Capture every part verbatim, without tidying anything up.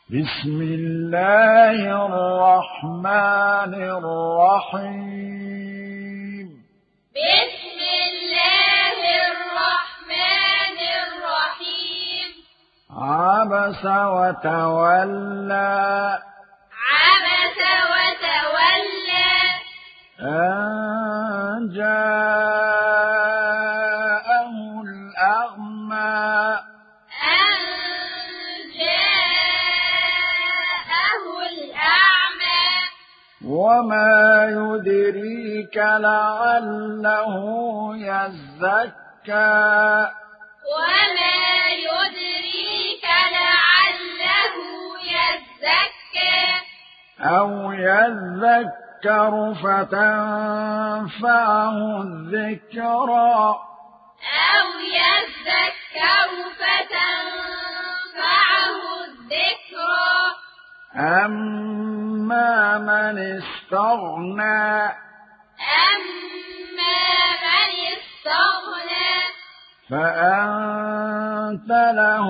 بسم الله الرحمن الرحيم بسم الله الرحمن الرحيم عبس وتولى عبس وتولى أن جاءه الأعمى أن جاءه الأعمى وما يدريك لعله يزكى وما يدريك لعله يزكى أو يذكر فتنفعه الذكرى أو يذكر فتنفعه الذكرى أما من استغنى أما من استغنى فأنت له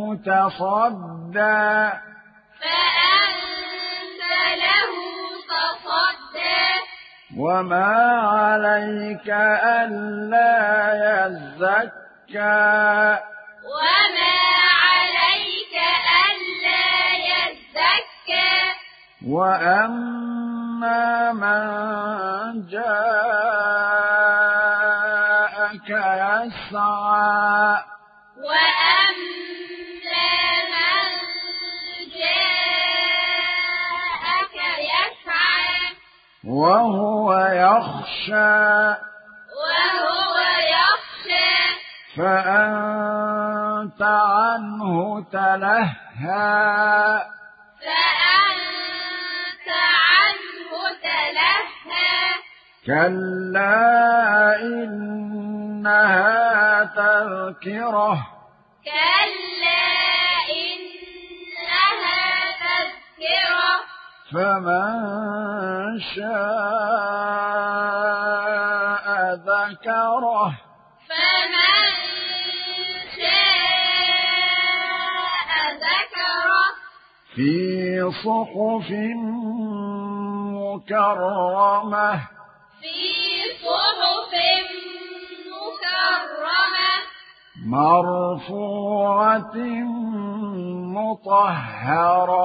تصدى فأنت له تصدى وما عليك ألا يزكى وما عليك ألا يزكى وأما من جاءك يسعى وأما من جاءك يسعى وهو يخشى وهو يخشى فأنت عنه تلهى فأنت عنه تلهى كلا إنها تذكرة كلا إنها تذكرة فمن شاء ذكره فمن شاء ذكره في صحف مكرمة في صحف مكرمة مرفوعة مطهرة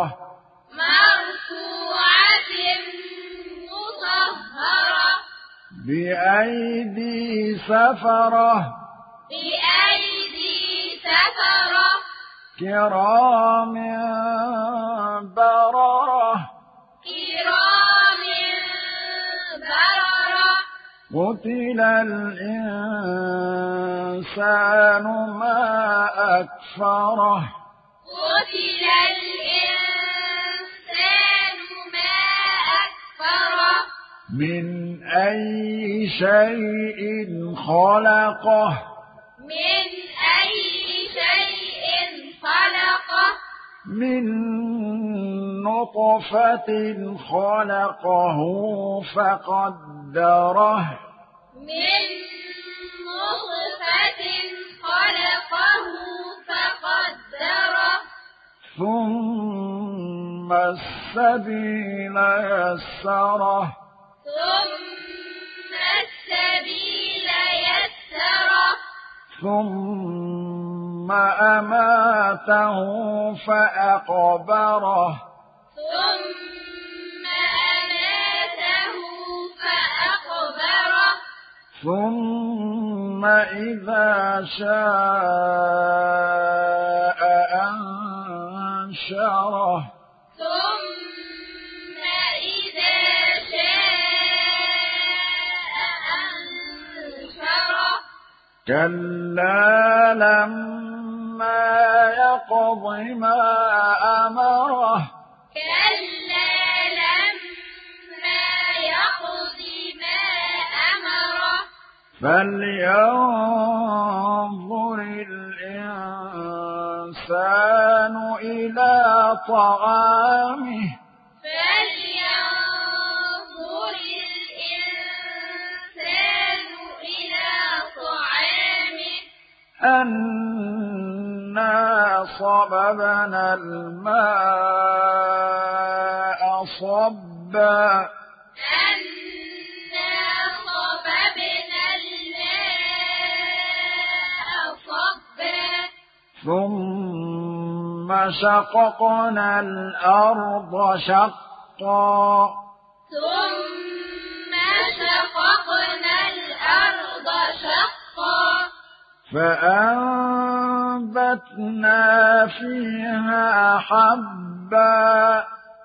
مرفوعة مطهرة بأيدي سفرة بأيدي سفرة كرام بررة كرام بررة قتل الإنسان ما أكفره قتل الإنسان ما أكفره من أي شيء خلقه من أي شيء خلقه من نطفة خلقه فقدره من نطفة خلقه فقدره ثم السبيل يسره ثم السبيل يسره ثم أماته فأقبره ثم أماته فأقبره ثم إذا شاء أنشره ثم إذا شاء أنشره كلا لما يقض ما أمره كلا لما يقض ما أمره فلينظر الإنسان إلى طعامه فلينظر الإنسان إلى طعامه أن أنا صببنا الماء صبا أنا صببنا الماء صبا ثم شققنا الأرض شقا ثم شققنا الأرض شقا فأنبتنا فيها حبا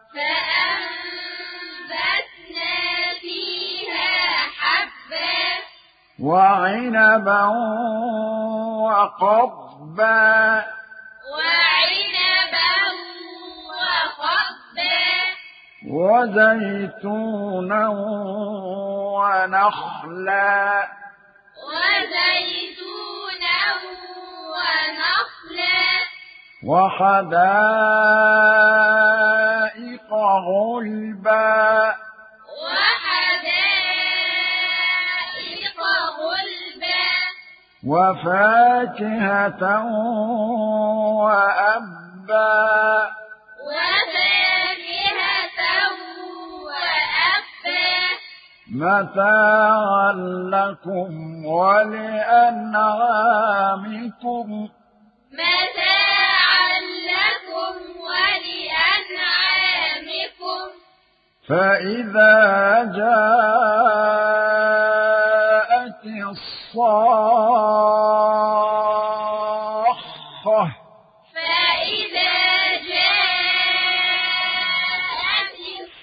فأنبتنا فيها حبا وعنبا وقضبا وعنبا وقضبا وزيتونا ونخلا وزيتونا ونخلا وحدائق غلبا وحدائق غلبا وفاكهة وأبا وفاكهة وأبا متاعا لكم ولأنعامكم متاعا لكم ولأنعامكم فإذا جاءت الصاخة فإذا جاءت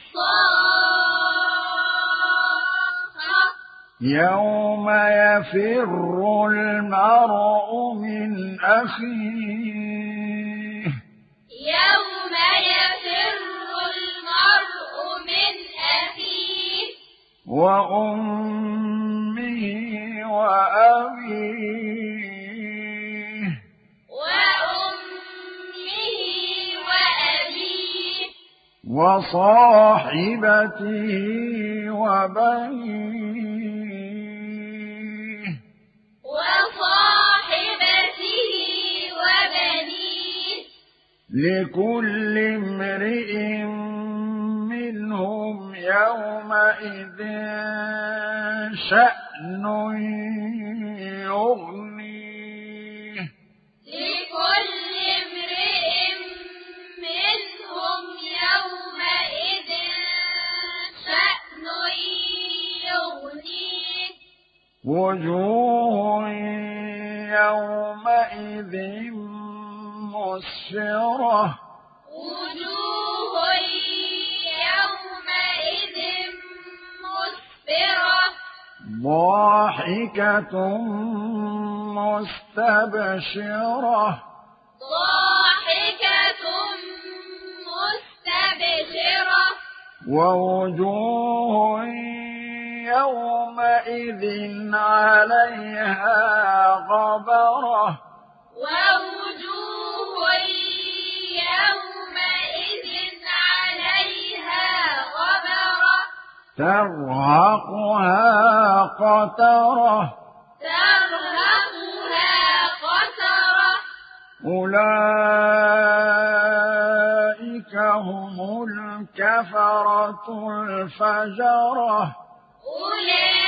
الصاخة يوم يفر المرء من أخيه يوم يفر المرء من أخيه وأمه وأبيه وأمه وأبيه وصاحبته وبنيه وصاحبته وبنيه لكل امرئ منهم يومئذ شأن يغنيه لكل امرئ منهم يومئذ شأن يغنيه وجوه يومئذ مسفرة وجوه يومئذ مسفرة ضاحكة مستبشرة ضاحكة مستبشرة ووجوه يومئذ عليها غبرة ووجوه يومئذ عليها غبرة ترهقها قترة ترهقها قترة أولئك هم الكفرة الفجرة أولئك